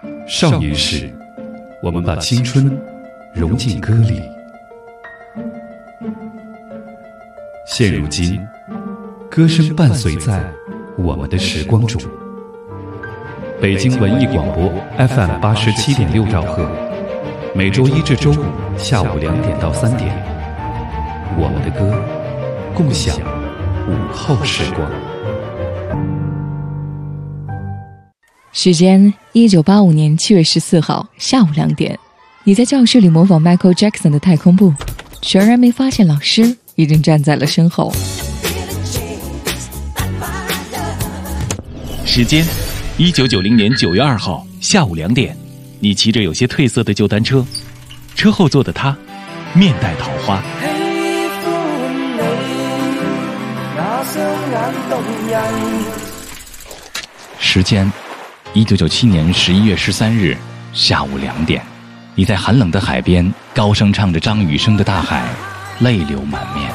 少年时，我们把青春融进歌里。现如今，歌声伴随在我们的时光中。北京文艺广播 FM 87.6兆赫，每周一至周五下午2点到3点，我们的歌，共享午后时光。 时间1985年7月14号下午2点，你在教室里模仿 Michael Jackson 的太空步，全然没发现老师已经站在了身后。 时间1990年9月2号下午2点，你骑着有些褪色的旧单车，车后座的他面带桃花。时间1997年11月13日下午2点，你在寒冷的海边高声唱着张雨生的《大海》，泪流满面。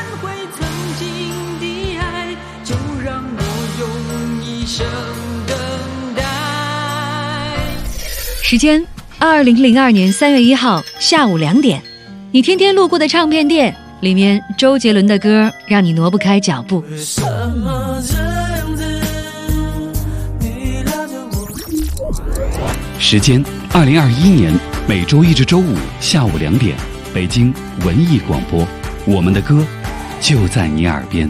时间2002年3月1号下午2点，你天天路过的唱片店，里面周杰伦的歌让你挪不开脚步。 时间2021年每周一至周五下午2点，北京文艺广播，我们的歌就在你耳边。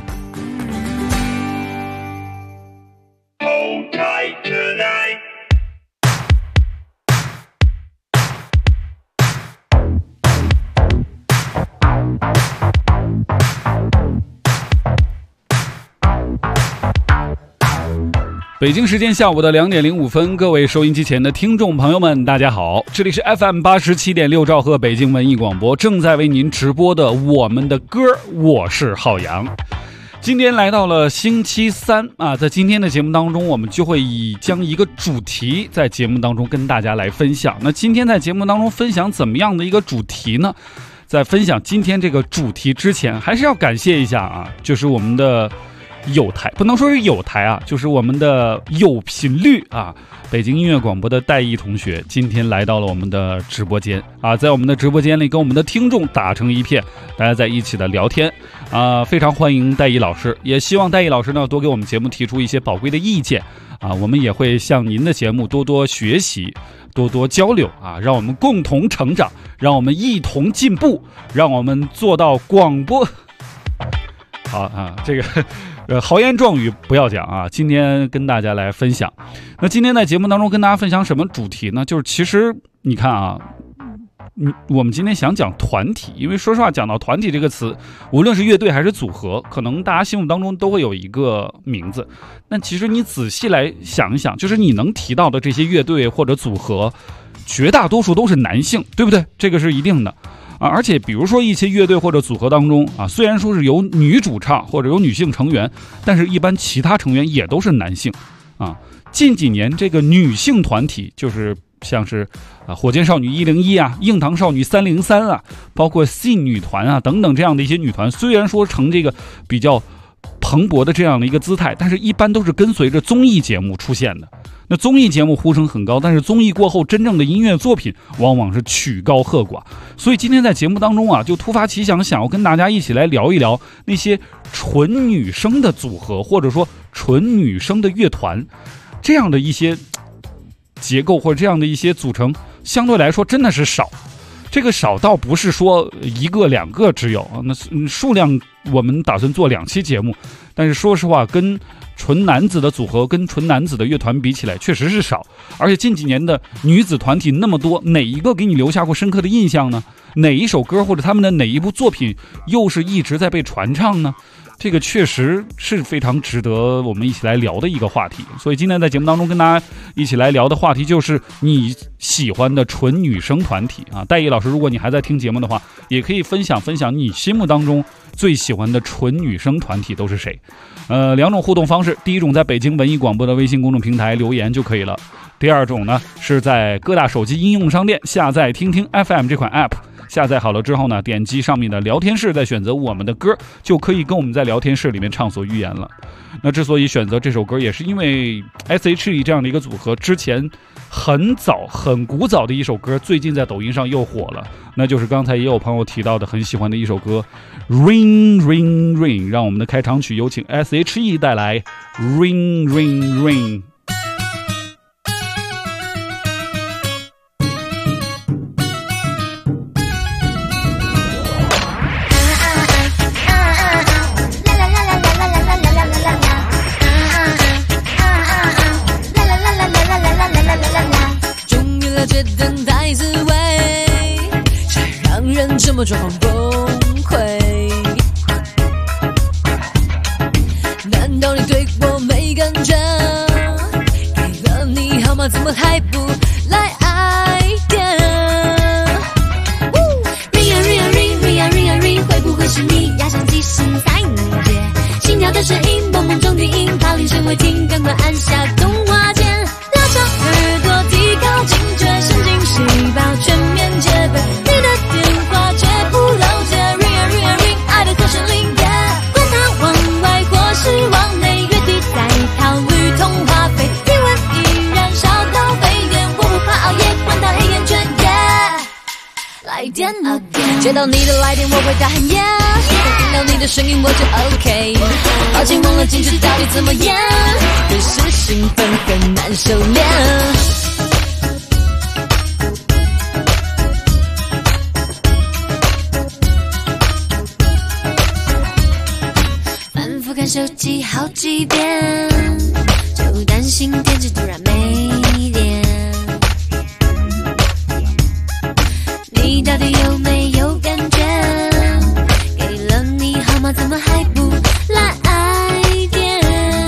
北京时间下午的2点05分，各位收音机前的听众朋友们，大家好，这里是 FM 87.6兆赫北京文艺广播，正在为您直播的我们的歌，我是浩洋。今天来到了星期三啊，在今天的节目当中，我们就会将一个主题在节目当中跟大家来分享。那今天在节目当中分享怎么样的一个主题呢？在分享今天这个主题之前，还是要感谢一下啊，就是我们的有台，不能说是有台啊，就是我们的有频率啊，北京音乐广播的戴毅同学今天来到了我们的直播间啊，在我们的直播间里跟我们的听众打成一片，大家在一起的聊天啊，非常欢迎戴毅老师，也希望戴毅老师呢多给我们节目提出一些宝贵的意见啊，我们也会向您的节目多多学习，多多交流啊，让我们共同成长，让我们一同进步，让我们做到广播。好啊，这个豪言壮语不要讲啊，今天跟大家来分享。那今天在节目当中跟大家分享什么主题呢？就是其实你看啊，我们今天想讲团体，因为说实话讲到团体这个词，无论是乐队还是组合，可能大家心目当中都会有一个名字，但其实你仔细来想一想，就是你能提到的这些乐队或者组合，绝大多数都是男性，对不对？这个是一定的啊，而且比如说一些乐队或者组合当中啊，虽然说是有女主唱或者有女性成员，但是一般其他成员也都是男性啊。近几年这个女性团体，就是像是火箭少女101啊，硬糖少女303啊，包括信女团啊等等这样的一些女团，虽然说成这个比较蓬勃的这样的一个姿态，但是一般都是跟随着综艺节目出现的。那综艺节目呼声很高，但是综艺过后真正的音乐作品往往是曲高和寡。所以今天在节目当中啊，就突发奇想，想要跟大家一起来聊一聊那些纯女生的组合，或者说纯女生的乐团，这样的一些结构或者这样的一些组成，相对来说真的是少。这个少倒不是说1个2个只有，那数量我们打算做2期节目，但是说实话，跟纯男子的组合跟纯男子的乐团比起来确实是少，而且近几年的女子团体那么多，哪一个给你留下过深刻的印象呢？哪一首歌或者他们的哪一部作品又是一直在被传唱呢？这个确实是非常值得我们一起来聊的一个话题。所以今天在节目当中跟大家一起来聊的话题就是你喜欢的纯女生团体啊。戴毅老师，如果你还在听节目的话，也可以分享分享你心目当中最喜欢的纯女生团体都是谁。2种互动方式，第一种在北京文艺广播的微信公众平台留言就可以了，第二种呢是在各大手机应用商店下载听听 FM 这款 app，下载好了之后呢，点击上面的聊天室，再选择我们的歌，就可以跟我们在聊天室里面畅所欲言了。那之所以选择这首歌，也是因为 S.H.E 这样的一个组合之前很早很古早的一首歌，最近在抖音上又火了，那就是刚才也有朋友提到的很喜欢的一首歌 Ring Ring Ring。 让我们的开场曲有请 SHE 带来 Ring Ring Ring。 等待滋味，才让人这么状况崩溃。难道你对我没感觉？给了你号码，怎么还不来爱点 ？Ring a ring a ring ring a ring a ring， 会不会是你压上机身才能接？心跳的声音，梦梦中的音，怕铃声会停，赶快按下动画键。拉长耳朵，提高警觉，神经细胞全面戒备，你的电话绝不漏接 ，Ring a ring a ring， 爱的可是零点，管它往外或是往内，月底再考虑通话费，体温依然烧到沸点，我不怕熬夜，管它黑眼圈，来电 again， 接到你的来电我会大喊 yeah， 听到你的声音我就 OK， 抱歉忘了进去到底怎么演，可是兴奋很难收敛。反复看手机好几遍，就担心电池突然没电。你到底有没有感觉？给了你号码，怎么还不来爱点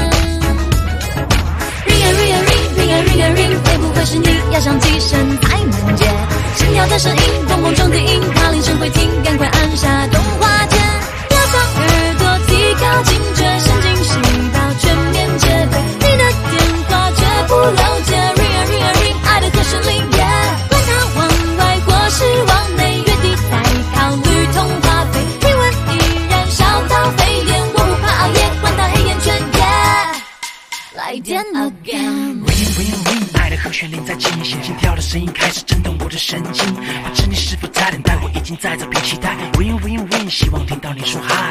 ？Ring a ring a ring ring a ring a ring， 会不会是你压上机身才能接？心跳的声音，蹦蹦中的音，怕铃声会停，赶快按下动画键。拉长耳朵，提高警觉，神经细胞全面戒备，你的电话绝不漏接。Ring a ring a ring， 爱的可是零点，管它往外或是往内，月底再考虑通话费，体温依然烧到沸点，我不怕熬夜，管它黑眼圈，来电 again。Ring ring ring， 爱的和弦铃在进行，心跳的声音开始震动我的神经，不知你是否在等待，我已经在这边期待。Ring ring ring， 希望听到你说嗨。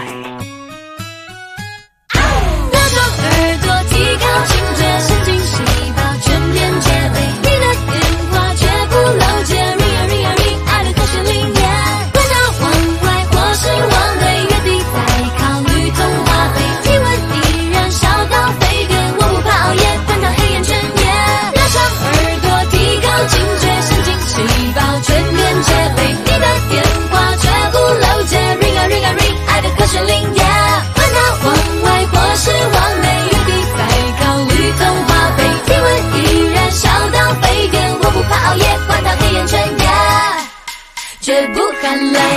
拉长耳朵，提高警觉，神经细胞全面戒备，你的电话绝不漏接。Ring a ring a ring， 爱的可是零点，管它往外或是往内，月底再考虑通话费，体温依然烧到沸点，我不怕熬夜，管它黑眼圈，拉长耳朵，提高警觉，神经细胞全面戒备，你的电话绝不漏接。Ring a ring a ring， 爱的可是零点，管它往外或是往内，月底再考虑通话费，体温依然烧到沸点，我不怕熬夜，管它黑眼圈，绝不喊累。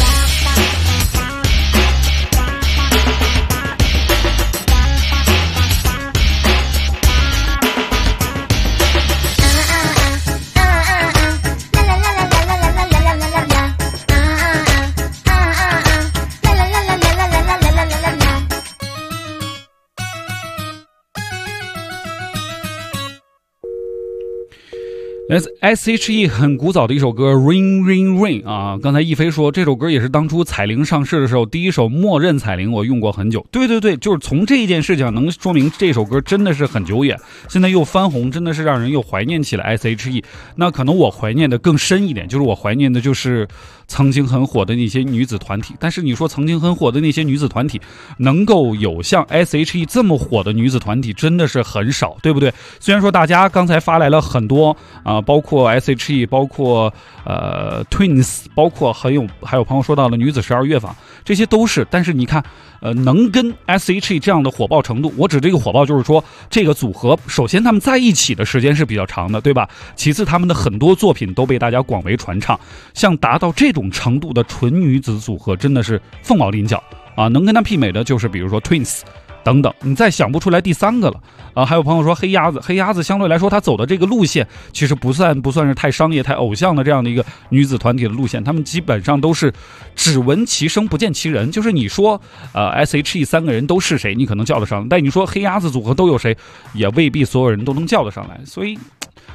SHE 很古早的一首歌 Ring Ring Ring 啊，刚才一飞说这首歌也是当初彩铃上市的时候第一首默认彩铃，我用过很久。对对对，就是从这一件事情能说明这首歌真的是很久远，现在又翻红，真的是让人又怀念起了 SHE。那可能我怀念的更深一点，就是我怀念的就是曾经很火的那些女子团体。但是你说曾经很火的那些女子团体，能够有像 SHE 这么火的女子团体真的是很少，对不对？虽然说大家刚才发来了很多包括 SHE， 包括Twins， 包括还有朋友说到了女子12乐坊，这些都是。但是你看，能跟 SHE 这样的火爆程度，我指这个火爆就是说这个组合，首先他们在一起的时间是比较长的，对吧？其次他们的很多作品都被大家广为传唱，像达到这种程度的纯女子组合真的是凤毛麟角啊！能跟他媲美的就是比如说 Twins。等等，你再想不出来第三个了还有朋友说黑鸭子相对来说他走的这个路线其实不算是太商业太偶像的这样的一个女子团体的路线，他们基本上都是只闻其声不见其人，就是你说SHE 三个人都是谁你可能叫得上，但你说黑鸭子组合都有谁也未必所有人都能叫得上来，所以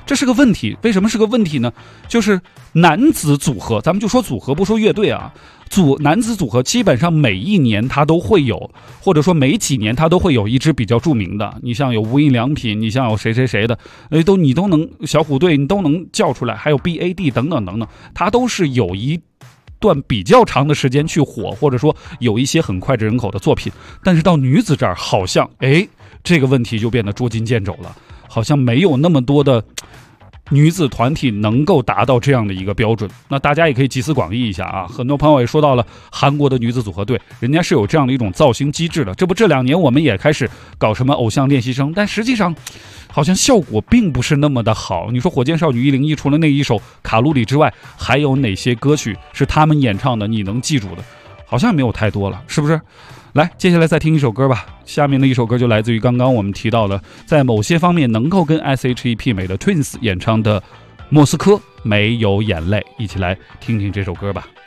这是个问题。为什么是个问题呢？就是男子组合，咱们就说组合，不说乐队啊，男子组合基本上每一年他都会有，或者说每几年他都会有一支比较著名的。你像有无印良品，你像有谁谁谁的，你都能，小虎队你都能叫出来，还有 BAD 等等等等，他都是有一段比较长的时间去火，或者说有一些很脍炙人口的作品。但是到女子这儿，好像这个问题就变得捉襟见肘了，好像没有那么多的女子团体能够达到这样的一个标准。那大家也可以集思广益一下啊，很多朋友也说到了韩国的女子组合队，人家是有这样的一种造星机制的。这2年我们也开始搞什么偶像练习生，但实际上好像效果并不是那么的好。你说火箭少女101除了那一首卡路里之外，还有哪些歌曲是他们演唱的你能记住的？好像没有太多了，是不是？来，接下来再听一首歌吧。下面的一首歌就来自于刚刚我们提到的，在某些方面能够跟 S.H.E 媲美的 Twins 演唱的《莫斯科没有眼泪》，一起来听听这首歌吧。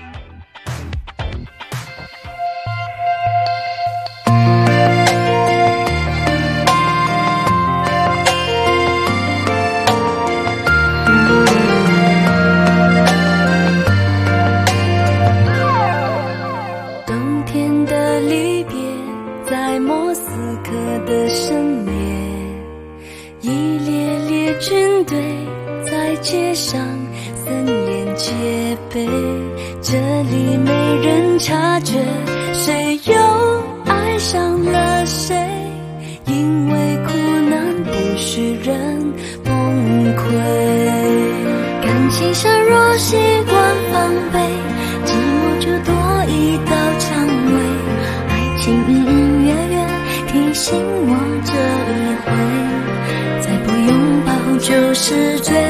街上森严戒备，这里没人察觉谁又爱上了谁，因为苦难不许人崩溃。感情上若习惯防备，寂寞就多一道蔷薇。爱情隐隐约约提醒我这一回，再不拥抱就是罪。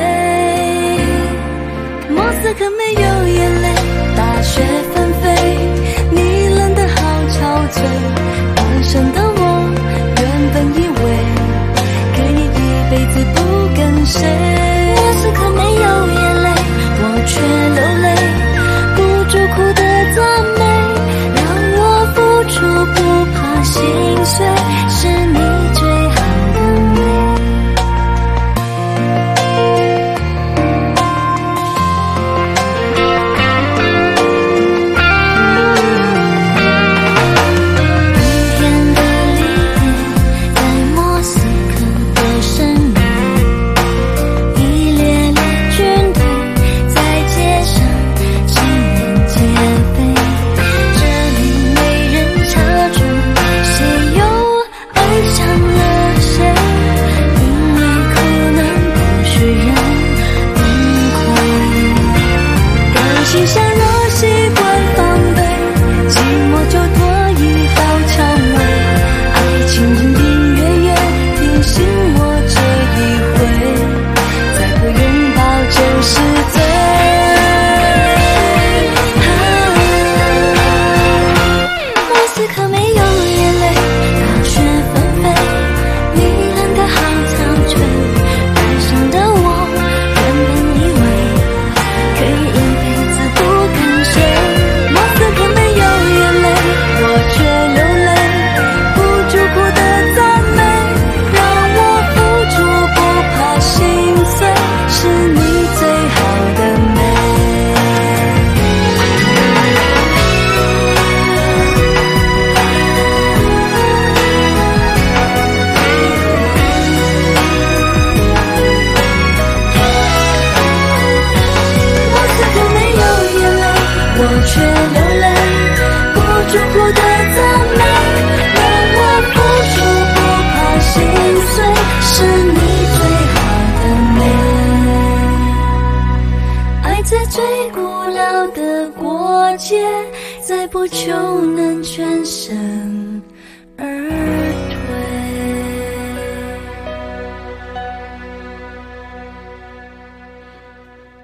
莫斯科没有眼泪，大雪纷飞，你冷得好憔悴。单身的我原本以为可以一辈子不跟谁。莫斯科没有眼泪，我却流泪，不住苦的赞美，让我付出不怕心碎，是你最好的美。再不就能全身而退。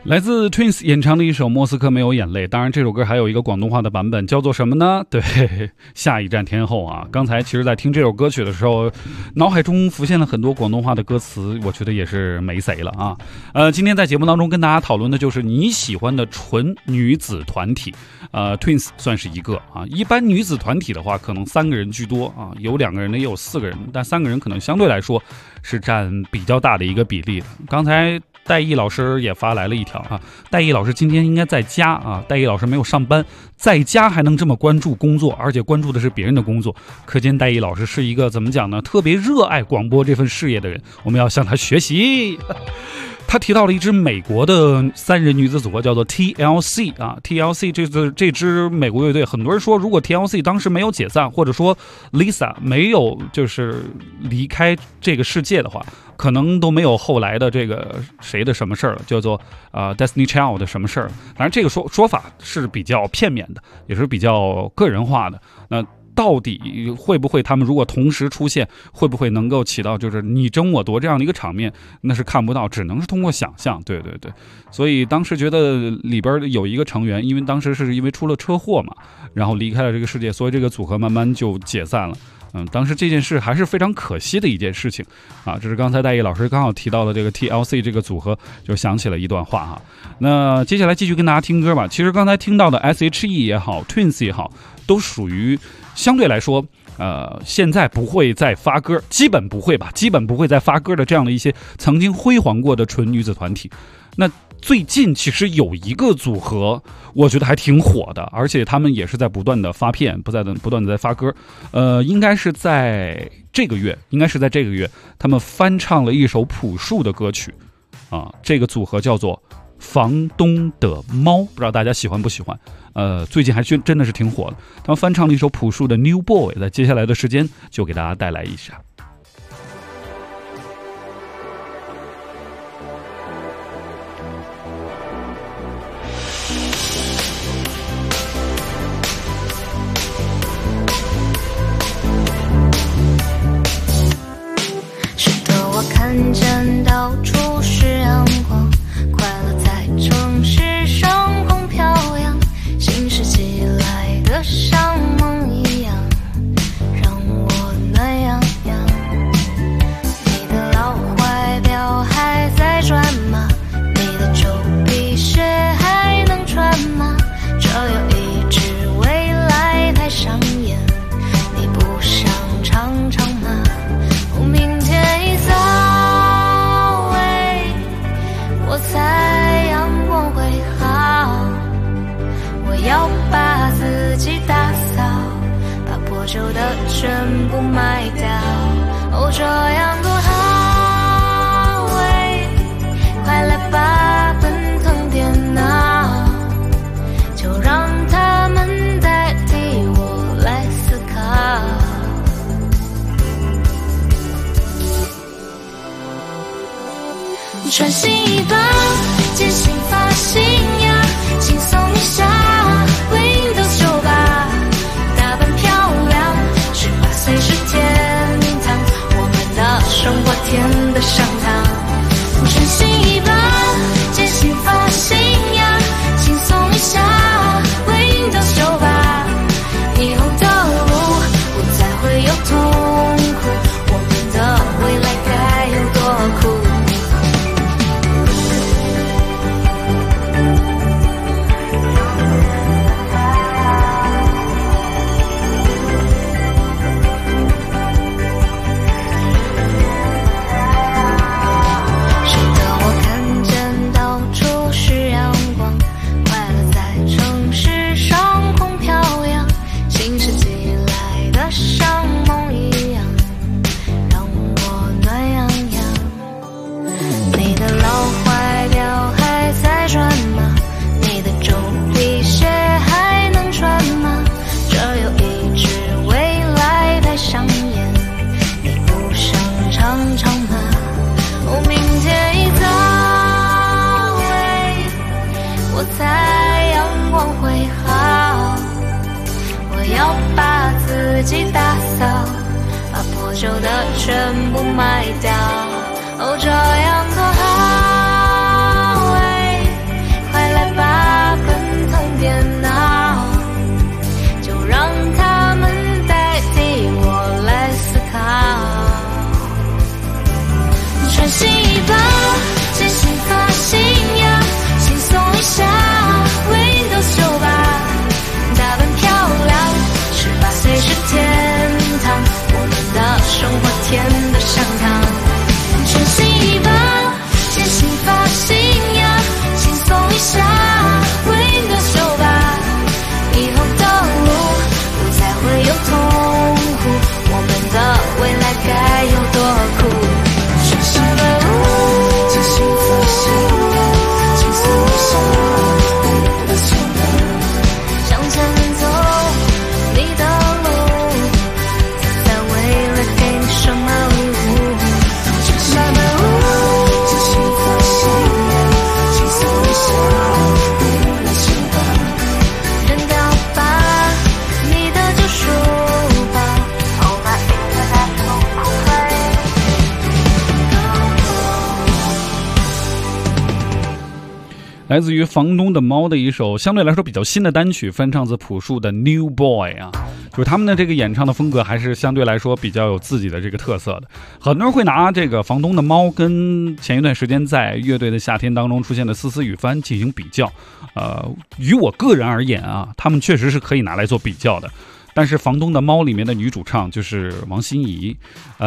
来自 Twins 演唱的一首《莫斯科没有眼泪》，当然这首歌还有一个广东话的版本，叫做什么呢？对，下一站天后啊！刚才其实在听这首歌曲的时候，脑海中浮现了很多广东话的歌词，我觉得也是没谁了啊。今天在节目当中跟大家讨论的就是你喜欢的纯女子团体，Twins 算是一个啊。一般女子团体的话，可能3个人居多啊，有2个人的也有4个人，但3个人可能相对来说是占比较大的一个比例的。刚才戴毅老师也发来了一条啊，戴毅老师今天应该在家啊，戴毅老师没有上班，在家还能这么关注工作，而且关注的是别人的工作，可见戴毅老师是一个怎么讲呢，特别热爱广播这份事业的人，我们要向他学习。他提到了一支美国的3人女子组合，叫做 TLC 啊 ，TLC 这支美国乐队，很多人说，如果 TLC 当时没有解散，或者说 Lisa 没有就是离开这个世界的话，可能都没有后来的这个谁的什么事儿了，叫做Destiny Child 的什么事儿。当然，这个说法是比较片面的，也是比较个人化的。那到底会不会他们如果同时出现，会不会能够起到就是你争我夺这样的一个场面，那是看不到，只能是通过想象。对，所以当时觉得里边有一个成员，因为当时是因为出了车祸嘛，然后离开了这个世界，所以这个组合慢慢就解散了。当时这件事还是非常可惜的一件事情啊，这是刚才戴毅老师刚好提到的这个 TLC 这个组合，就想起了一段话哈。那接下来继续跟大家听歌吧。其实刚才听到的 SHE 也好 Twins 也好，都属于相对来说现在不会再发歌，基本不会再发歌的这样的一些曾经辉煌过的纯女子团体。那最近其实有一个组合，我觉得还挺火的，而且他们也是在不断的发片，不断的在发歌。应该是在这个月，他们翻唱了一首朴树的歌曲啊。这个组合叫做房东的猫，不知道大家喜欢不喜欢？最近还真的是挺火的。他们翻唱了一首朴树的 New Boy， 在接下来的时间就给大家带来一下。 看见到处是阳光，快乐在城市上空飘扬，新世纪来的像梦一样，让我暖洋洋。你的老怀表还在转吗？你的旧皮鞋还能穿吗？这有一支未来派上演，你不想尝尝吗？明天一早我猜阳光会好，我要把自己打扫，把破旧的全部卖掉。哦，这样多好，快来吧，奔腾电脑，就让他们代替我来思考。穿新衣装，剪新发型呀，轻松一下 Windows 98，打扮漂亮，18岁是天堂，我们的生活甜得上膛。穿新衣装，剪新发型呀，轻松一下 Windows 98，以后的路不再会有痛苦，我们的未来该有多酷。旧的全部卖掉，哦，这样多好， 来自于房东的猫的一首相对来说比较新的单曲，翻唱自朴树的 New Boy 啊，就是他们的这个演唱的风格还是相对来说比较有自己的这个特色的。很多人会拿这个房东的猫跟前一段时间在乐队的夏天当中出现的思思与帆进行比较，于我个人而言啊，他们确实是可以拿来做比较的。但是房东的猫里面的女主唱就是王心怡，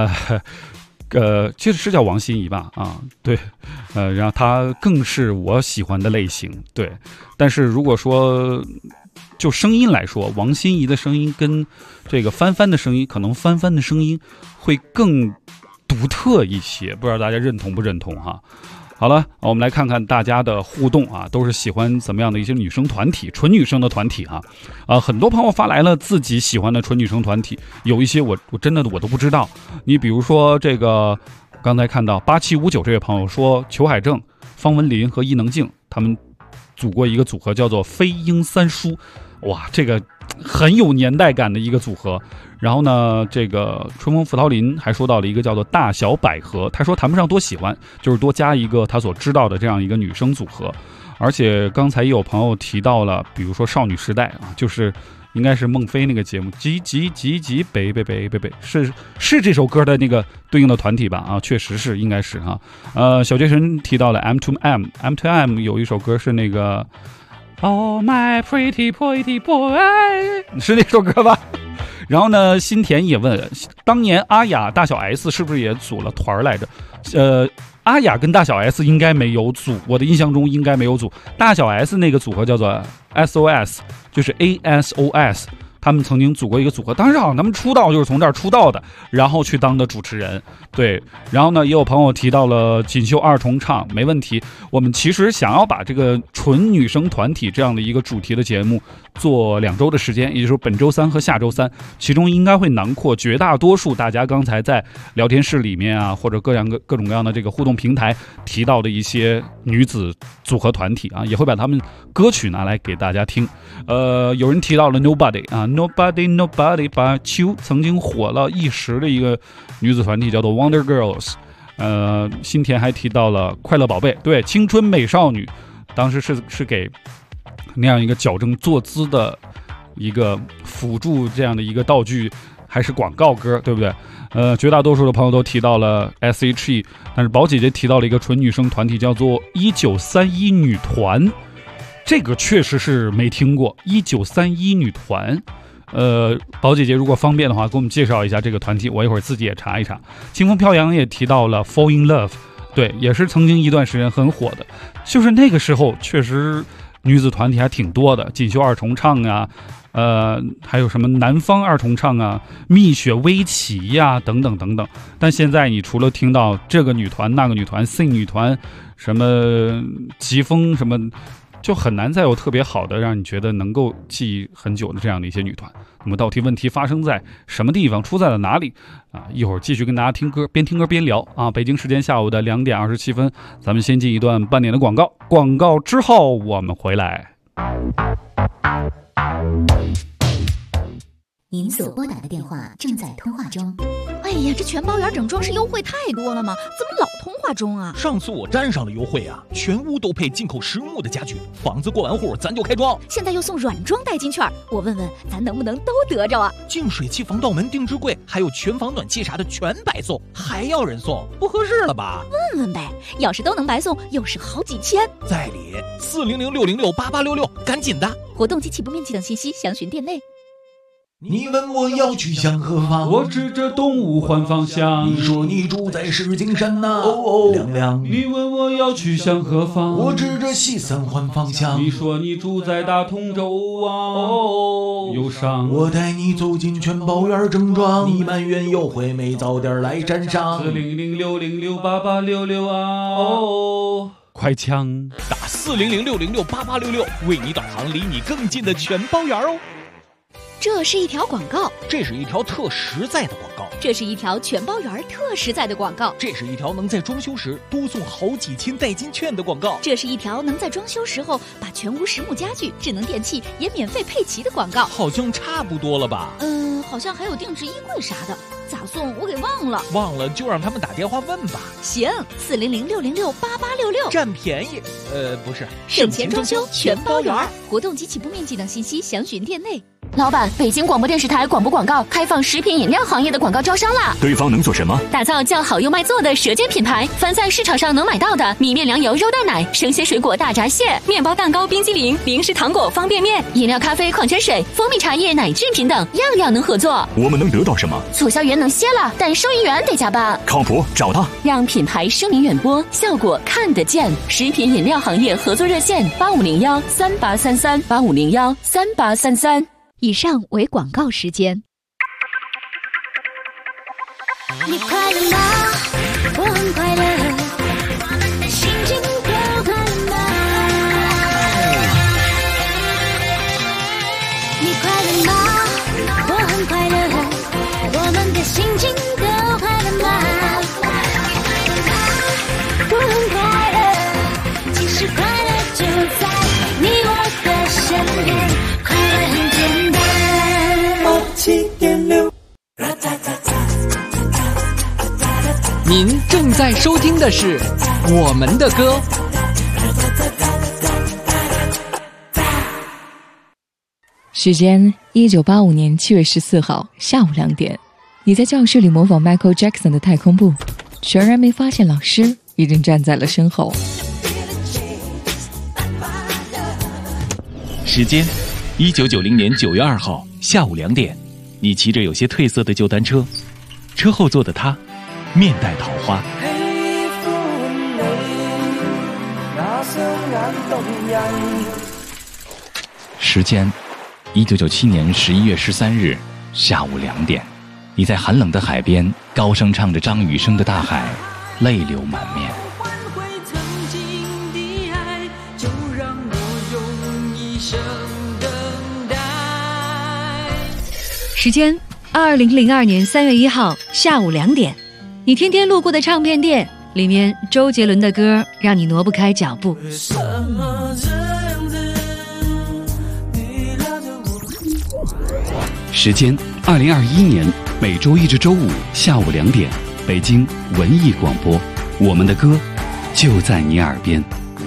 其实是叫王心怡吧？啊，对，然后她更是我喜欢的类型，对。但是如果说就声音来说，王心怡的声音跟这个帆帆的声音，可能帆帆的声音会更独特一些，不知道大家认同不认同哈？好了，我们来看看大家的互动啊，都是喜欢怎么样的一些女生团体，纯女生的团体哈。很多朋友发来了自己喜欢的纯女生团体，有一些我真的我都不知道。你比如说这个，刚才看到8759这位朋友说，裘海正、方文琳和伊能静他们组过一个组合，叫做飞鹰三叔，哇，这个很有年代感的一个组合。然后呢，这个春风拂桃林还说到了一个叫做大小百合，他说谈不上多喜欢，就是多加一个他所知道的这样一个女生组合。而且刚才也有朋友提到了，比如说少女时代啊，就是应该是孟非那个节目急急急急北北北北北，是这首歌的那个对应的团体吧？啊，确实是，应该是哈。小杰神提到了 M2M 有一首歌是那个 Oh my pretty pretty boy， 是那首歌吧？然后呢，新田也问，当年阿雅、大小 S 是不是也组了团来着？阿雅跟大小 S 应该没有组，我的印象中应该没有组。大小 S 那个组合叫做 SOS， 就是 ASOS。他们曾经组过一个组合，当时好像他们出道就是从这儿出道的，然后去当的主持人，对。然后呢，也有朋友提到了锦绣二重唱，没问题。我们其实想要把这个纯女生团体这样的一个主题的节目做2周的时间，也就是说本周3和下周3，其中应该会囊括绝大多数大家刚才在聊天室里面啊，或者各种各样的这个互动平台提到的一些女子组合团体啊，也会把他们歌曲拿来给大家听。有人提到了 Nobody 啊。Nobody but you 曾经火了一时的一个女子团体叫做 Wonder Girls， 新田还提到了快乐宝贝，对，青春美少女，当时是给那样一个矫正坐姿的一个辅助这样的一个道具，还是广告歌，对不对？绝大多数的朋友都提到了 SHE， 但是宝姐姐提到了一个纯女生团体叫做1931女团，这个确实是没听过1931女团。宝姐姐如果方便的话，给我们介绍一下这个团体，我一会儿自己也查一查。清风飘扬也提到了 Fall in Love， 对，也是曾经一段时间很火的，就是那个时候确实女子团体还挺多的，锦绣二重唱啊，还有什么南方二重唱啊，蜜雪薇琪呀，等等等等。但现在你除了听到这个女团那个女团 Sing 女团，什么疾风什么，就很难再有特别好的让你觉得能够记忆很久的这样的一些女团。那么到底问题发生在什么地方，出在了哪里啊？一会儿继续跟大家听歌，边听歌边聊啊。北京时间下午的2点27分，咱们先进一段半点的广告，广告之后我们回来。 您所拨打的电话正在通话中。 哎呀，这全包圆整装饰优惠太多了吗？怎么老通话中啊？ 上次我沾上了优惠啊，全屋都配进口实木的家具，房子过完户咱就开装。 现在又送软装代金券，我问问咱能不能都得着啊？ 净水器、防盗门、定制柜，还有全房暖气啥的全白送，还要人送，不合适了吧？ 问问呗，要是都能白送，又是好几千。 在理40060688866，赶紧的！ 活动及起步面积等信息详询店内。 你问我要去向何方， 我指着东吴换方向。 你说你住在石景山呐，亮亮。 你问我要去向何方， 我指着西三环方向。 你说你住在大同州啊，忧伤。 我带你走进全包园正装，你埋怨优惠没早点来沾上。 40060688866啊，快枪打40060688866，为你导航离你更近的全包园哦。 这是一条广告， 这是一条特实在的广告， 这是一条全包圆特实在的广告， 这是一条能在装修时多送好几千代金券的广告， 这是一条能在装修时候把全屋实木家具、智能电器也免费配齐的广告。 好像差不多了吧？ 好像还有定制衣柜啥的。 咋送？我给忘了。 忘了就让他们打电话问吧。 行，400-606-8866， 占便宜。不是， 省钱装修全包圆，活动及起步面积等信息详询店内。 老板，北京广播电视台广播广告开放食品饮料行业的广告招商啦！ 对方能做什么？ 打造叫好又卖座的舌尖品牌，凡在市场上能买到的米面粮油肉蛋奶、生鲜水果大闸蟹、面包蛋糕、冰激凌、零食糖果、方便面、饮料、咖啡、矿泉水、蜂蜜茶叶、奶制品等，样样能合作。 我们能得到什么？ 促销员能歇了，但收银员得加班。 靠谱，找他， 让品牌声名远播，效果看得见。食品饮料行业合作热线8501383385013833。 以上为广告时间。 你快乐吗？我很快乐，心情都快乐吗？你快乐吗？我很快乐，我们的心情都快乐吗？我很快乐，其实快乐就在你我的身边，快乐很简单。7.6， 您正在收听的是我们的歌。 时间1985年7月14号下午2点，你在教室里模仿 Michael Jackson 的太空步，全然没发现老师已经站在了身后。 时间1990年9月2号下午2点，你骑着有些褪色的旧单车，车后座的他面带桃花。时间1997年11月13日下午2点，你在寒冷的海边高声唱着张雨生的《大海》，泪流满面。 时间2002年3月1号下午2点，你天天路过的唱片店，里面周杰伦的歌让你挪不开脚步。 时间2021年每周一至周五下午2点，北京文艺广播，我们的歌就在你耳边。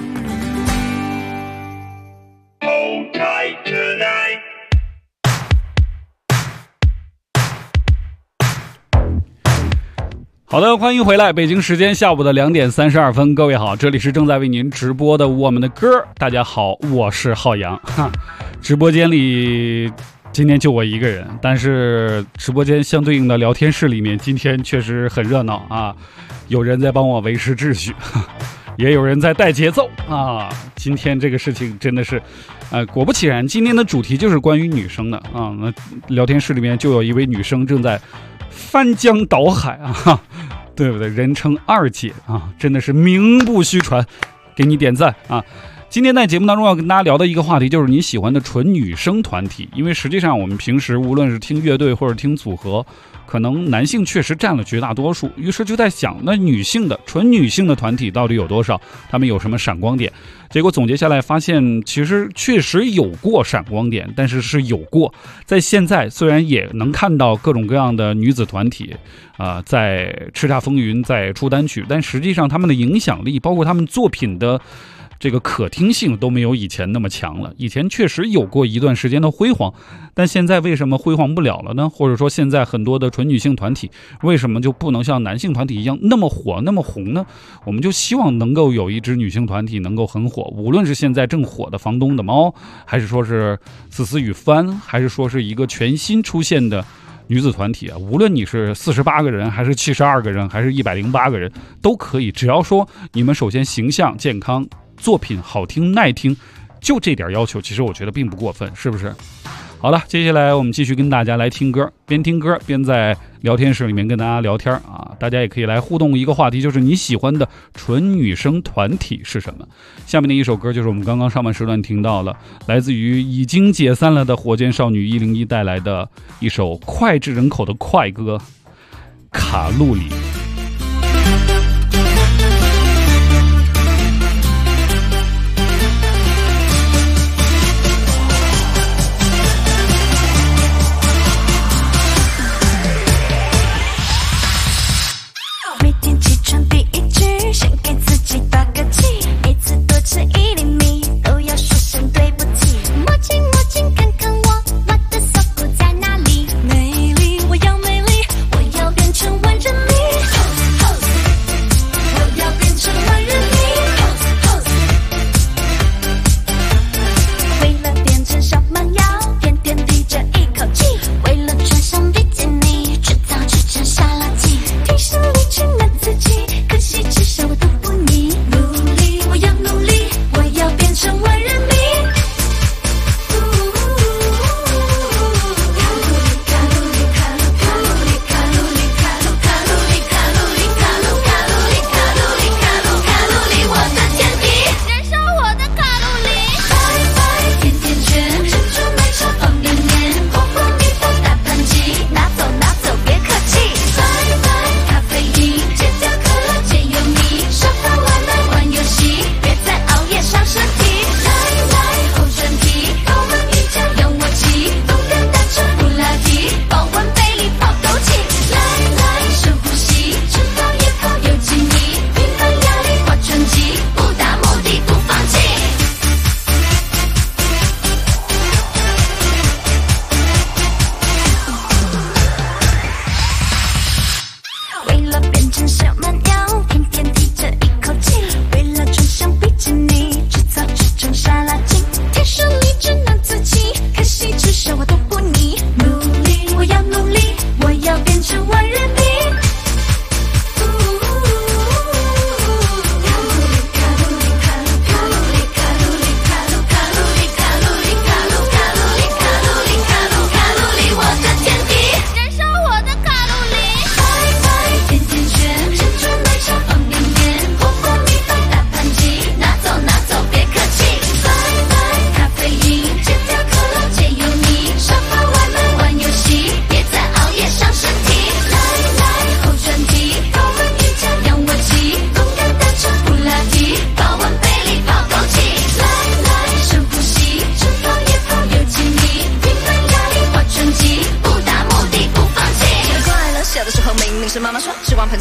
好的，欢迎回来，北京时间下午的2点32分，各位好，这里是正在为您直播的我们的歌。大家好，我是浩洋。直播间里今天就我一个人，但是直播间相对应的聊天室里面今天确实很热闹啊，有人在帮我维持秩序，也有人在带节奏啊。今天这个事情真的是果不其然，今天的主题就是关于女生的啊。那聊天室里面就有一位女生正在翻江倒海啊，对不对？人称二姐啊，真的是名不虚传，给你点赞啊！今天在节目当中要跟大家聊的一个话题就是你喜欢的纯女生团体，因为实际上我们平时无论是听乐队或者听组合，可能男性确实占了绝大多数，于是就在想，那女性的纯女性的团体到底有多少？他们有什么闪光点？结果总结下来发现，其实确实有过闪光点，但是是有过。在现在虽然也能看到各种各样的女子团体在叱咤风云，在出单曲，但实际上他们的影响力，包括他们作品的这个可听性都没有以前那么强了。以前确实有过一段时间的辉煌，但现在为什么辉煌不了了呢？或者说现在很多的纯女性团体为什么就不能像男性团体一样那么火那么红呢？我们就希望能够有一支女性团体能够很火，无论是现在正火的房东的猫，还是说是思思雨帆，还是说是一个全新出现的女子团体啊，无论你是48个人还是72个人还是108个人都可以，只要说你们首先形象健康，作品好听耐听，就这点要求，其实我觉得并不过分，是不是？好了，接下来我们继续跟大家来听歌，边听歌边在聊天室里面跟大家聊天啊。大家也可以来互动一个话题，就是你喜欢的纯女生团体是什么？下面的一首歌就是我们刚刚上半时段听到了，来自于已经解散了的火箭少女101带来的一首脍炙人口的快歌《卡路里》。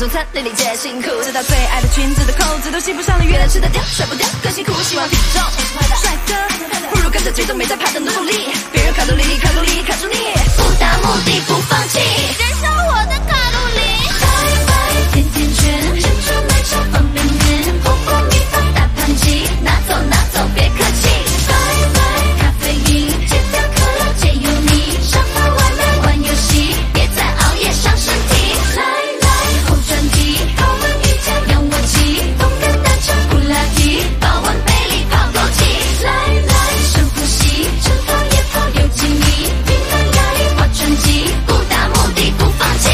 中餐，粒粒皆辛苦，直到最爱的裙子的扣子都系不上了，越来吃得掉，甩不掉，更辛苦，希望体重帅哥，不如跟着节奏没在怕的努力，别人卡路里卡路里卡住你，不达目的不放弃，燃烧我的卡路里，甜甜圈，珍珠奶茶方便面，火锅米饭大盘鸡，拿走拿走别客气，咖啡因戒掉可乐戒油腻，沙发外卖玩游戏，别再熬夜伤身体，来后转体，高温瑜伽仰卧起，动感单车普拉提，保温杯里泡枸杞，来深呼吸，晨跑夜跑有精力，平衡压力划船机，不达目的不放弃，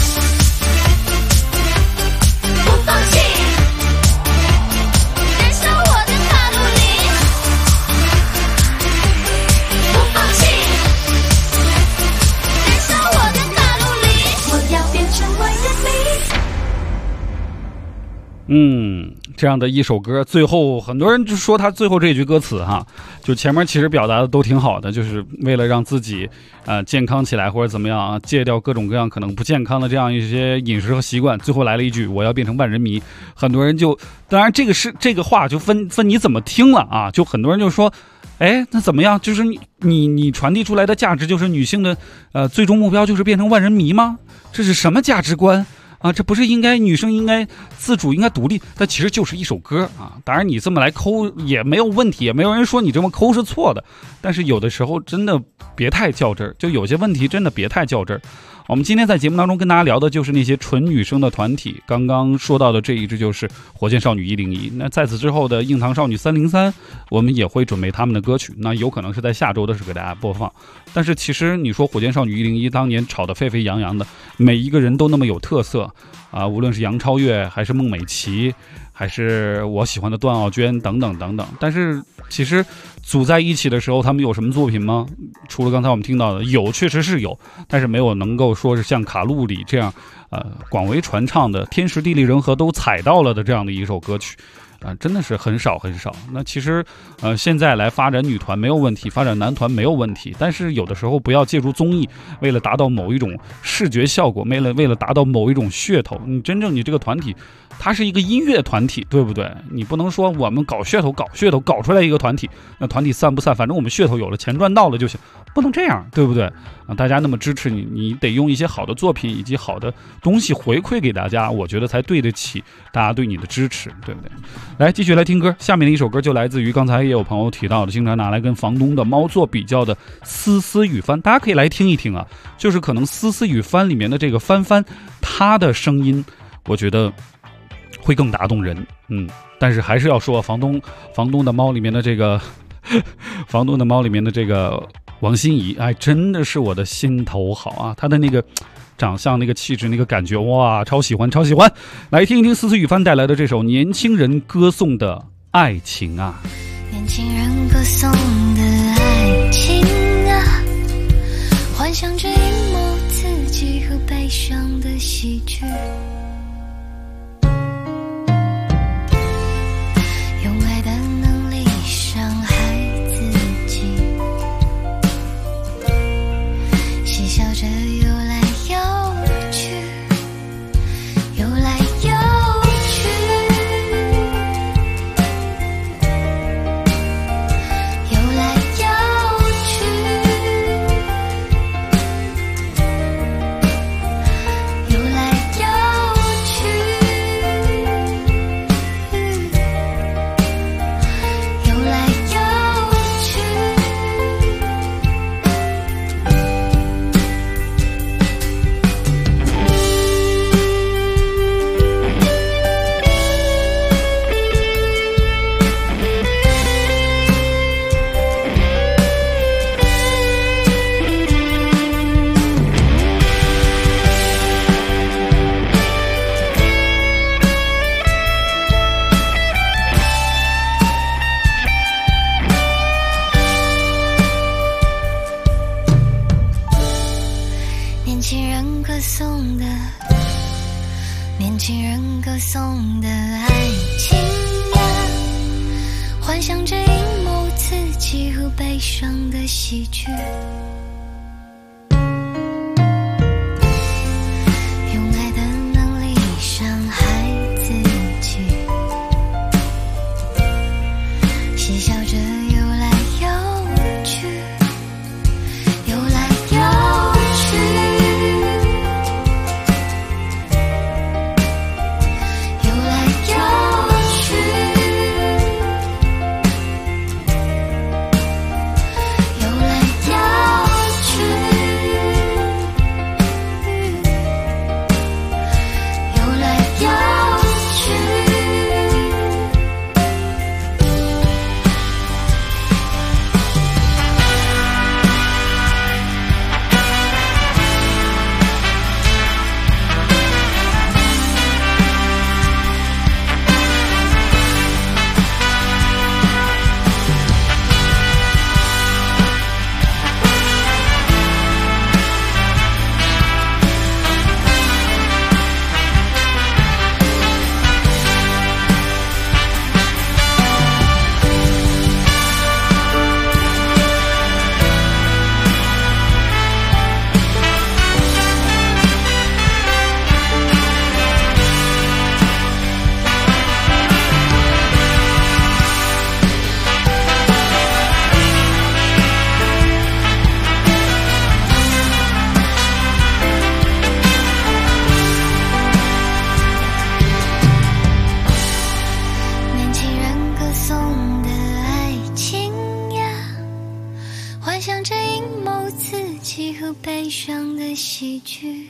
不放弃，燃烧我的卡路里，不放弃，燃烧我的卡路里，我要变成万人迷。 这样的一首歌，最后很多人就说他最后这句歌词哈，就前面其实表达的都挺好的，就是为了让自己健康起来或者怎么样啊，戒掉各种各样可能不健康的这样一些饮食和习惯，最后来了一句我要变成万人迷，很多人就当然这个话就分你怎么听了啊，就很多人就说哎，那怎么样？就是你传递出来的价值就是女性的最终目标就是变成万人迷吗？这是什么价值观？啊，这不是应该女生应该自主应该独立，但其实就是一首歌啊。当然你这么来抠也没有问题，也没有人说你这么抠是错的。但是有的时候真的别太较真儿，就有些问题真的别太较真儿。我们今天在节目当中跟大家聊的就是那些纯女生的团体，刚刚说到的这一支就是火箭少女101。那在此之后的硬糖少女303，我们也会准备他们的歌曲，那有可能是在下周的时候给大家播放。但是其实你说火箭少女101当年炒得沸沸扬扬的，每一个人都那么有特色啊，无论是杨超越还是孟美岐，还是我喜欢的段奥娟等等等等。但是其实组在一起的时候他们有什么作品吗？除了刚才我们听到的有，确实是有，但是没有能够说是像卡路里这样广为传唱的天时地利人和都踩到了的这样的一首歌曲真的是很少很少。那其实现在来发展女团没有问题，发展男团没有问题，但是有的时候不要借助综艺为了达到某一种视觉效果，为了达到某一种噱头。你真正你这个团体它是一个音乐团体，对不对？你不能说我们搞噱头搞出来一个团体，那团体散不散反正我们噱头有了，钱赚到了就行，不能这样，对不对啊？大家那么支持你，你得用一些好的作品以及好的东西回馈给大家，我觉得才对得起大家对你的支持，对不对？来继续来听歌，下面的一首歌就来自于刚才也有朋友提到的，经常拿来跟房东的猫做比较的丝丝雨帆，大家可以来听一听啊。就是可能丝丝雨帆里面的这个帆帆，他的声音我觉得会更打动人，但是还是要说房东的猫里面的这个房东的猫里面的这个王心怡，哎，真的是我的心头好啊，他的那个长相那个气质那个感觉，哇，超喜欢。来听一听丝丝雨帆带来的这首年轻人歌颂的爱情啊。 年轻人歌颂的爱情啊，幻想着一幕刺激和悲伤的喜剧，用爱的能力伤害自己，嬉笑着游来游去，游来游去，游来游去，游来游去，游来游去。年轻人歌颂的，年轻人歌颂的爱情呀，幻想着一幕刺激和悲伤的喜剧，用爱的能力伤嬉笑着游来游去，游来游去，游来游去，游来游去，游来游去。年轻人歌颂的爱情呀，幻想着阴谋刺激和悲伤的喜剧。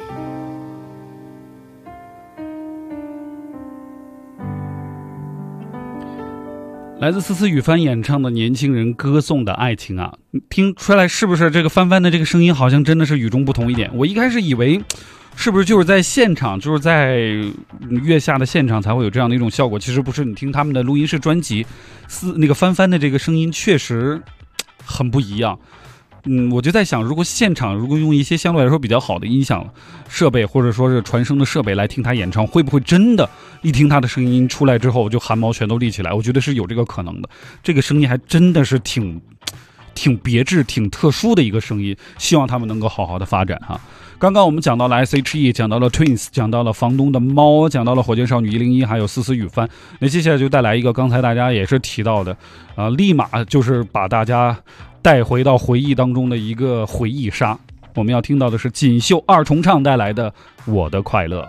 来自思思雨帆演唱的年轻人歌颂的爱情啊，听出来是不是这个帆帆的这个声音好像真的是与众不同一点？我一开始以为是不是就是在现场，就是在月下的现场才会有这样的一种效果，其实不是。你听他们的录音室专辑，那个帆帆的这个声音确实很不一样。我就在想，如果现场如果用一些相对来说比较好的音响设备，或者说是传声的设备来听他演唱，会不会真的一听他的声音出来之后就汗毛全都立起来？我觉得是有这个可能的。这个声音还真的是挺别致、挺特殊的一个声音，希望他们能够好好的发展哈。刚刚我们讲到了 S.H.E， 讲到了 Twins， 讲到了房东的猫，讲到了火箭少女101，还有思思雨帆。那接下来就带来一个刚才大家也是提到的，立马就是把大家带回到回忆当中的一个回忆杀。我们要听到的是锦绣二重唱带来的《我的快乐》。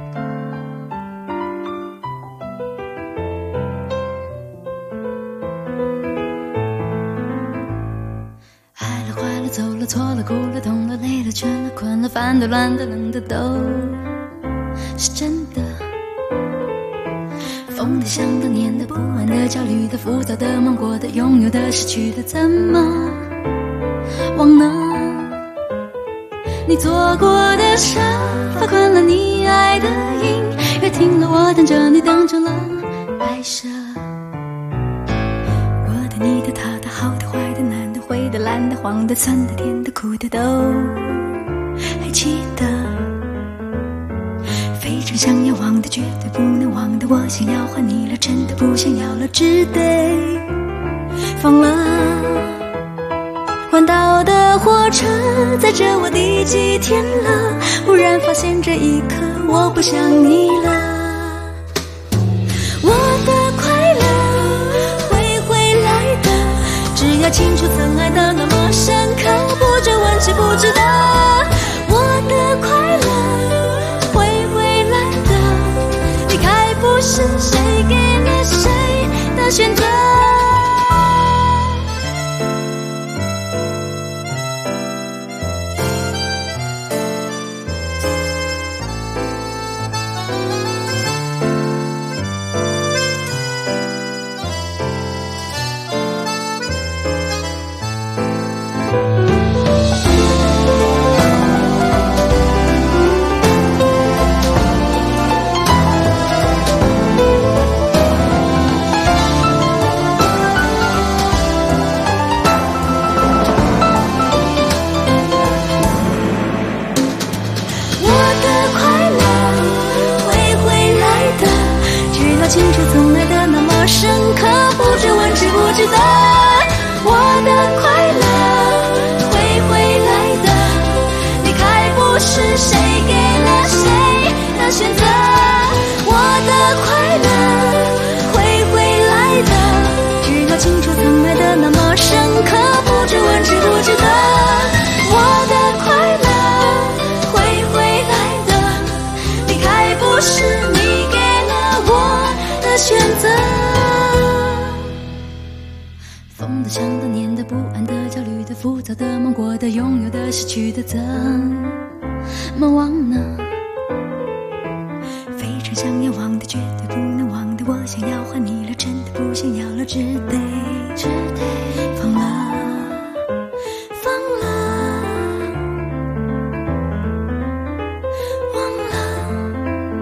爱了坏了走了错了哭了痛了累了倦了困了烦的乱的冷的都是真的，疯的想的念的不安的焦虑的浮躁的梦过的拥有的失去的怎么忘呢？你做过的伤发困了你爱的音乐听了我等着你等成了白色，我的你的他的好的坏的难的灰的蓝的黄的酸的甜的苦的都还记得，非常想要忘的绝对不能忘的，我想要还你了真的不想要了只得放了。环岛的火车载着我第几天了，忽然发现这一刻我不想你了。我的快乐会回来的，只要清楚曾爱的那么深刻，不准问知不知道。我的快乐会回来的，离开不是谁给了谁的选择。 清楚曾爱的那么深刻，不知问值不值得。我的快乐会回来的，离开不是你给了我的选择。疯的、想的、念的、不安的、焦虑的、浮躁的、梦过的、拥有的、失去的，怎么忘呢？非常想要忘的，绝对不能忘的，我想要还你了，真的不想要了，只得放了，放了，忘了。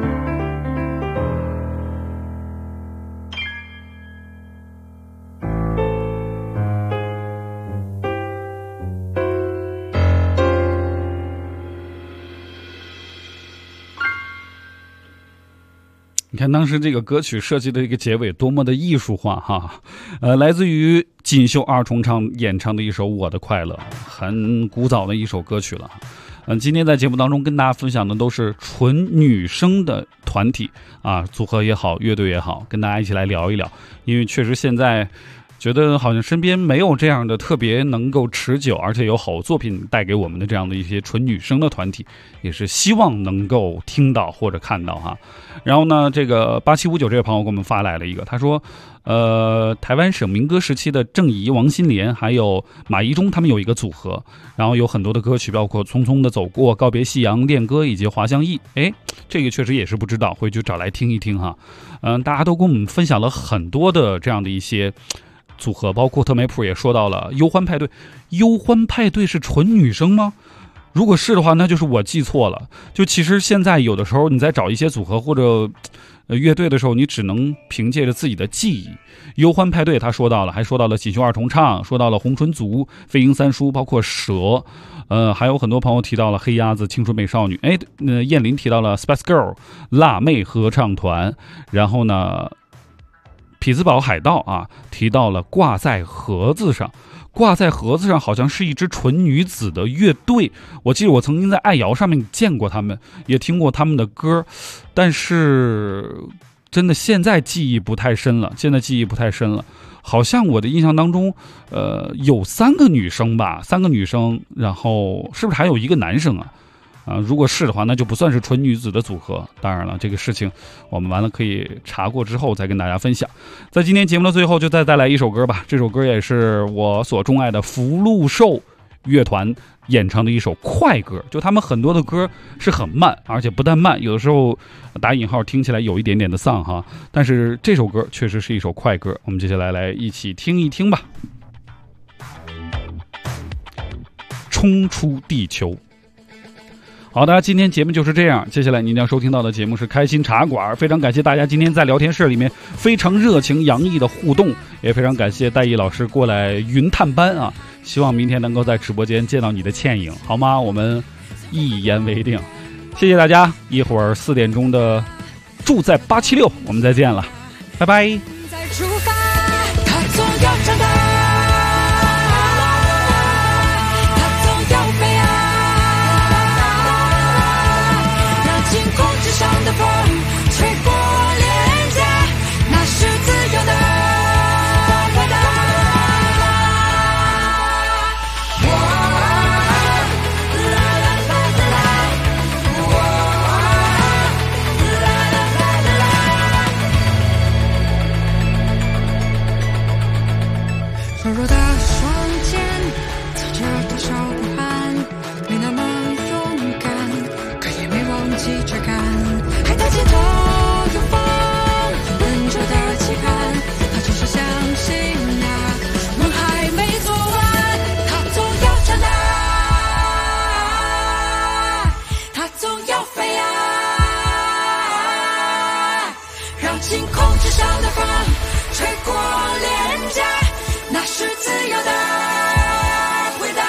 你看当时这个歌曲设计的一个结尾多么的艺术化哈，来自于锦绣二重唱演唱的一首《我的快乐》，很古早的一首歌曲了。今天在节目当中跟大家分享的都是纯女生的团体啊，组合也好，乐队也好，跟大家一起来聊一聊。因为确实现在觉得好像身边没有这样的特别能够持久而且有好作品带给我们的这样的一些纯女生的团体，也是希望能够听到或者看到哈。然后呢，这个8759这位朋友给我们发来了一个，他说台湾省民歌时期的郑怡、王心莲还有马一中他们有一个组合，然后有很多的歌曲，包括匆匆的走过、告别夕阳、恋歌以及滑翔翼。这个确实也是不知道，回去找来听一听哈。大家都跟我们分享了很多的这样的一些组合，包括特美普也说到了忧欢派对。忧欢派对是纯女生吗？如果是的话，那就是我记错了。就其实现在有的时候你在找一些组合或者乐队的时候，你只能凭借着自己的记忆。忧欢派对他说到了，还说到了锦绣二重唱，说到了红唇族、飞鹰三叔，包括蛇，还有很多朋友提到了黑鸭子、青春美少女。燕林提到了 Spice Girl 辣妹合唱团，然后呢匹兹堡海盗啊提到了挂在盒子上。挂在盒子上好像是一支纯女子的乐队，我记得我曾经在爱瑶上面见过他们，也听过他们的歌，但是真的现在记忆不太深了。好像我的印象当中有3个女生吧，3个女生，然后是不是还有1个男生啊？如果是的话，那就不算是纯女子的组合。当然了，这个事情我们完了可以查过之后再跟大家分享。在今天节目的最后，就再带来一首歌吧。这首歌也是我所钟爱的福禄寿乐团演唱的一首快歌。就他们很多的歌是很慢，而且不但慢，有的时候打引号听起来有一点点的丧哈。但是这首歌确实是一首快歌，我们接下来来一起听一听吧。冲出地球。好的，今天节目就是这样。接下来您将收听到的节目是开心茶馆，非常感谢大家今天在聊天室里面非常热情洋溢的互动，也非常感谢戴毅老师过来云探班啊！希望明天能够在直播间见到你的倩影，好吗？我们一言为定。谢谢大家，一会儿4点钟的住在876，我们再见了，拜拜。 再出发，他总要长大，他总要飞啊，让晴空之上的风吹过脸颊，那是自由的回答。 瘦弱的双肩，藏着多少不安？没那么勇敢，可也没忘记追赶。海的尽头有风恒久的期盼，他就是相信啊，梦还没做完，他总要长大，他总要飞啊，让晴空之上的风吹过脸颊，那是自由的回答。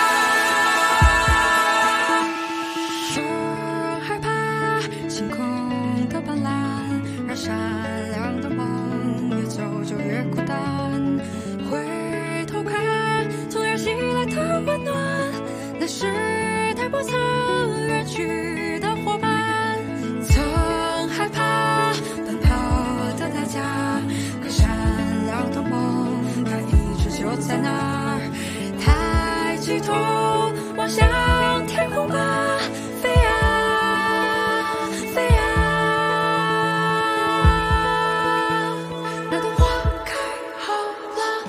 不害怕星空的斑斓，让闪亮的梦越走就越孤单。回头看，总有袭来的温暖，那是太不曾远去的伙伴。曾害怕奔跑的代价，可闪亮的梦它一在哪儿？抬起头望向天空吧，飞啊飞啊，那朵花开好了。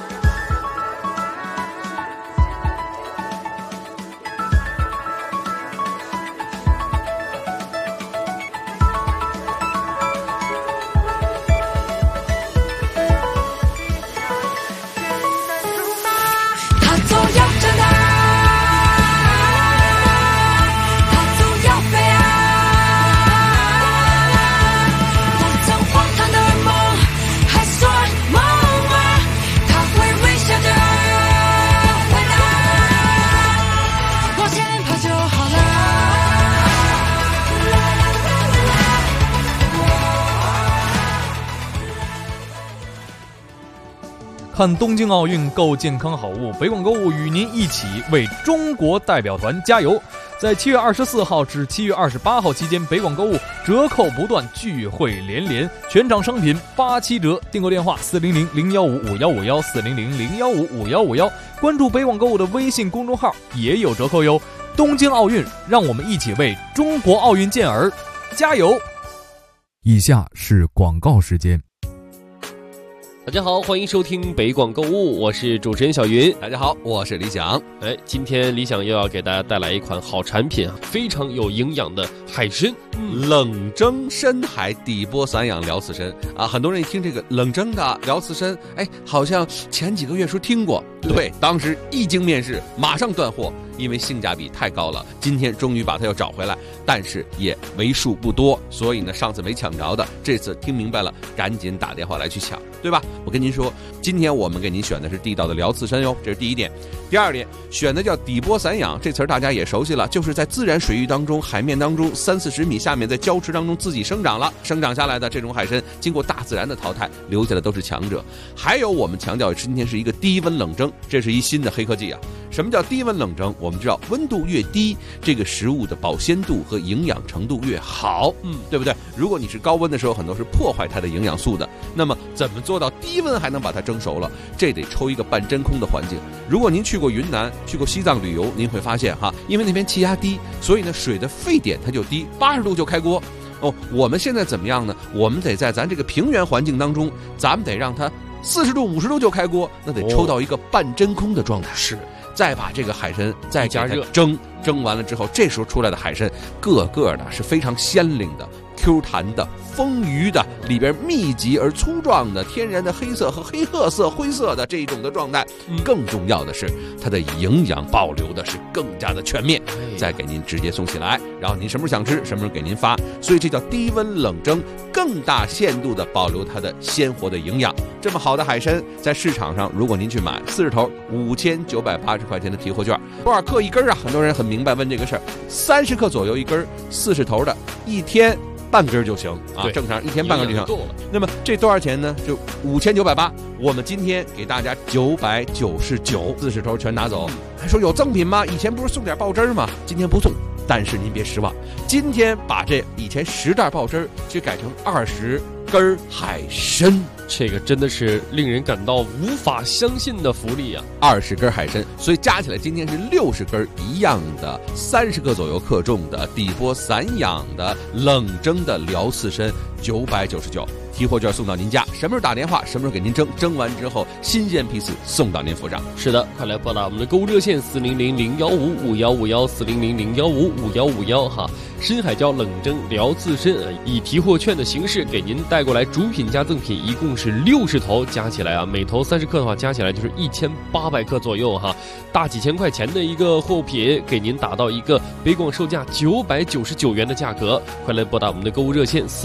他总要长大，他总要飞啊，不曾荒唐的梦还算梦吗？他会微笑着回答，往前跑就好了。 看东京奥运购健康好物，北广购物与您一起为中国代表团加油。在7月24号至7月28号期间，北广购物折扣不断，聚会连连，全场商品87折。订购电话400-015-5151，400-015-5151。关注北广购物的微信公众号也有折扣哟。东京奥运，让我们一起为中国奥运健儿加油。 以下是广告时间。 大家好，欢迎收听北广购物，我是主持人小云。 大家好，我是李想。 今天李想又要给大家带来一款好产品啊，非常有营养的海参， 冷蒸深海底波散养辽刺参啊。很多人一听这个冷蒸的辽刺参，好像前几个月时候听过，对，当时一经面世，马上断货，因为性价比太高了。今天终于把它又找回来，但是也为数不多，所以呢，上次没抢着的，这次听明白了，赶紧打电话来去抢，对吧？我跟您说，今天我们给您选的是地道的辽刺参哟，这是第一点。第二点，选的叫底波散养，这词儿大家也熟悉了，就是在自然水域当中、海面当中30-40米下面，在礁池当中自己生长下来的这种海参，经过大自然的淘汰，留下的都是强者。还有我们强调今天是一个低温冷蒸，这是一新的黑科技啊。什么叫低温冷蒸？我们知道温度越低，这个食物的保鲜度和营养程度越好，对不对？如果你是高温的时候，很多是破坏它的营养素的。那么怎么做到低温还能把它蒸熟了？这得抽一个半真空的环境。如果您去过云南、去过西藏旅游，您会发现哈，因为那边气压低，所以呢水的沸点它就低，80度就开锅。我们现在怎么样呢？我们得在咱这个平原环境当中，咱们得让它40度、50度就开锅，那得抽到一个半真空的状态。 是。 再把这个海参再加热蒸完了之后，这时候出来的海参个个的是非常鲜灵的、Q 弹的、丰腴的，里边密集而粗壮的天然的黑色和黑褐色、灰色的这一种的状态。更重要的是，它的营养保留的是更加的全面，再给您直接送起来，然后您什么时候想吃，什么时候给您发。所以这叫低温冷蒸，更大限度的保留它的鲜活的营养。这么好的海参，在市场上，如果您去买40头5980块钱的提货券，多少克一根啊？很多人很明白问这个事儿，30克左右一根，40头的，1天半根就行啊，正常1天半根就行。那么这多少钱呢？就5980，我们今天给大家999，40头全拿走。还说有赠品吗？以前不是送点爆汁吗？今天不送。但是您别失望，今天把这以前10袋爆汁就改成20根海参， 这个真的是令人感到无法相信的福利啊 ！20根海参，所以加起来今天是60根一样的，30克左右克重的底波散养的冷蒸的辽刺参，999。提货券送到您家，什么时候打电话，什么时候给您蒸完之后新鲜批次送到您府上。 是的，快来拨打我们的购物热线400-015-5151，400-015-5151哈。深海椒冷蒸辽刺参以提货券的形式给您带过来，主品加赠品一共是60头，加起来啊，每头30克的话，加起来就是1800克左右哈，大几千块钱的一个货品，给您打到一个北广售价999元的价格。快来拨打我们的购物热线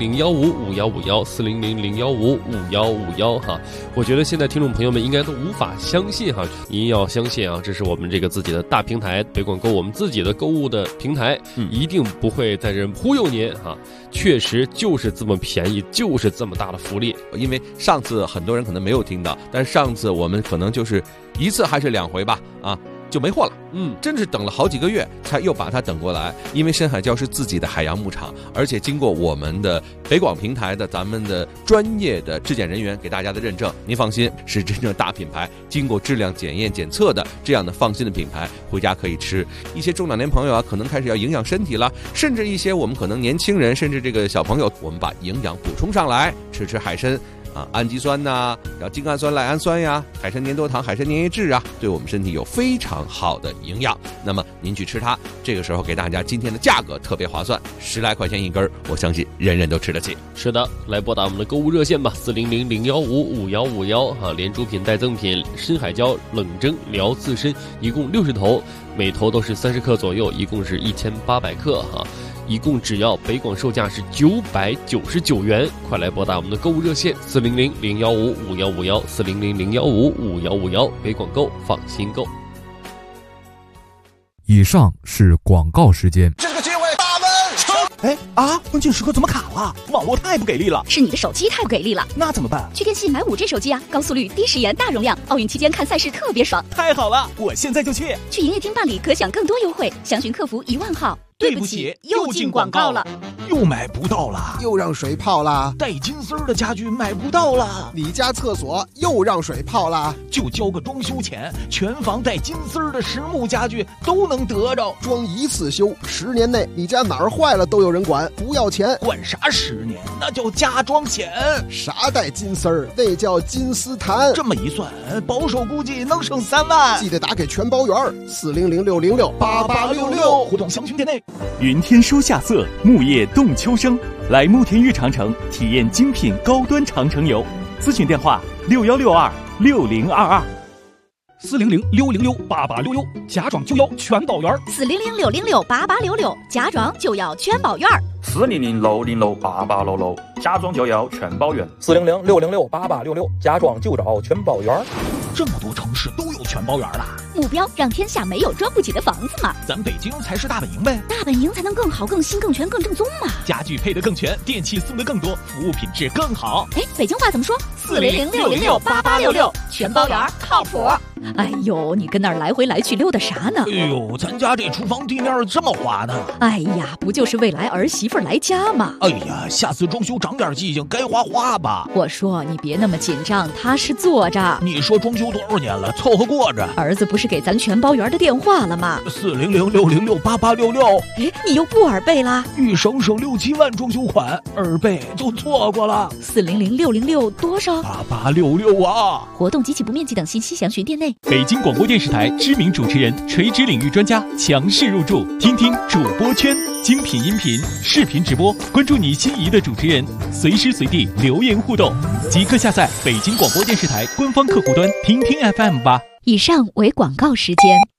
400-015-5151，400-015-5151哈。我觉得现在听众朋友们应该都无法相信哈，您要相信啊，这是我们这个自己的大平台北广购，我们自己的购物的平台，一定不会在这忽悠您哈，确实就是这么便宜，就是这么大的福利。 因为上次很多人可能没有听到，但是上次我们可能就是1次还是2回吧啊， 就没货了。真是等了好几个月才又把它等过来，因为深海礁是自己的海洋牧场，而且经过我们的北广平台的咱们的专业的质检人员给大家的认证，您放心，是真正大品牌，经过质量检验检测的这样的放心的品牌，回家可以吃。一些中老年朋友啊，可能开始要营养身体了，甚至一些我们可能年轻人，甚至这个小朋友，我们把营养补充上来，吃海参。氨基酸呐，然后精氨酸、赖氨酸呀，海参粘多糖、海参粘液质啊，对我们身体有非常好的营养。那么您去吃它，这个时候给大家今天的价格特别划算，10来块钱一根，我相信人人都吃得起。 是的，来拨打我们的购物热线吧，400-015-5151哈，连主品带赠品，深海礁冷蒸疗刺参，一共60头，每头都是30克左右，一共是1800克哈。一共只要北广售价是999元，快来拨打我们的购物热线400-015-5151，400-015-5151，北广购放心购。 以上是广告时间。 这个结尾大问关键时刻怎么卡了？网络太不给力了。 是你的手机太不给力了。 那怎么办？ 去电信买5G 手机啊，高速率、低时延、大容量，奥运期间看赛事特别爽。 太好了，我现在就去。 去营业厅办理，可享更多优惠，详询客服10000号。 对不起，又进广告了，又买不到了， 又让水泡了， 带金丝儿的家具买不到了， 你家厕所又让水泡了， 就交个装修钱，全房带金丝儿的实木家具都能得着， 装一次修，10年内你家哪儿坏了都有人管，不要钱。 管啥10年？那叫加装险。 啥带金丝儿？那叫金丝檀。 这么一算，保守估计能省3万。 记得打给全包员，400-606-8866， 互动详询店内。 云天收夏色，木叶动秋生，来慕田峪长城体验精品高端长城游。咨询电话6162-6022。 400-606-8866，假装就要全包圆。 400-606-8866，假装就要全包圆。 400-606-8866，假装就要全包圆。 400-606-8866，假装就找全包圆。 这么多城市都有全包圆了， 目标让天下没有装不起的房子嘛。 咱北京才是大本营呗， 大本营才能更好、更新、更全、更正宗嘛。 家具配得更全，电器送得更多，服务品质更好。 北京话怎么说？400-606-8866，全包圆靠谱。哎呦，你跟那儿来回来去溜达啥呢？ 哎呦，咱家这厨房地面这么滑呢。 哎呀，不就是未来儿媳妇来家吗？ 哎呀，下次装修长点记性，该花吧。 我说你别那么紧张，踏实做着。 你说装修多少年了，凑合过着。 儿子不是给咱全包圆的电话了吗 ？400-606-8866。 你又不耳背啦？ 欲省6-7万装修款，耳背就错过了。 400-606多少 ？8866啊！ 活动及其不面积等信息详询店内。 北京广播电视台知名主持人、垂直领域专家强势入驻，听听主播圈，精品音频、视频直播，关注你心仪的主持人，随时随地留言互动，即刻下载北京广播电视台官方客户端听听 FM 吧。 以上为广告时间。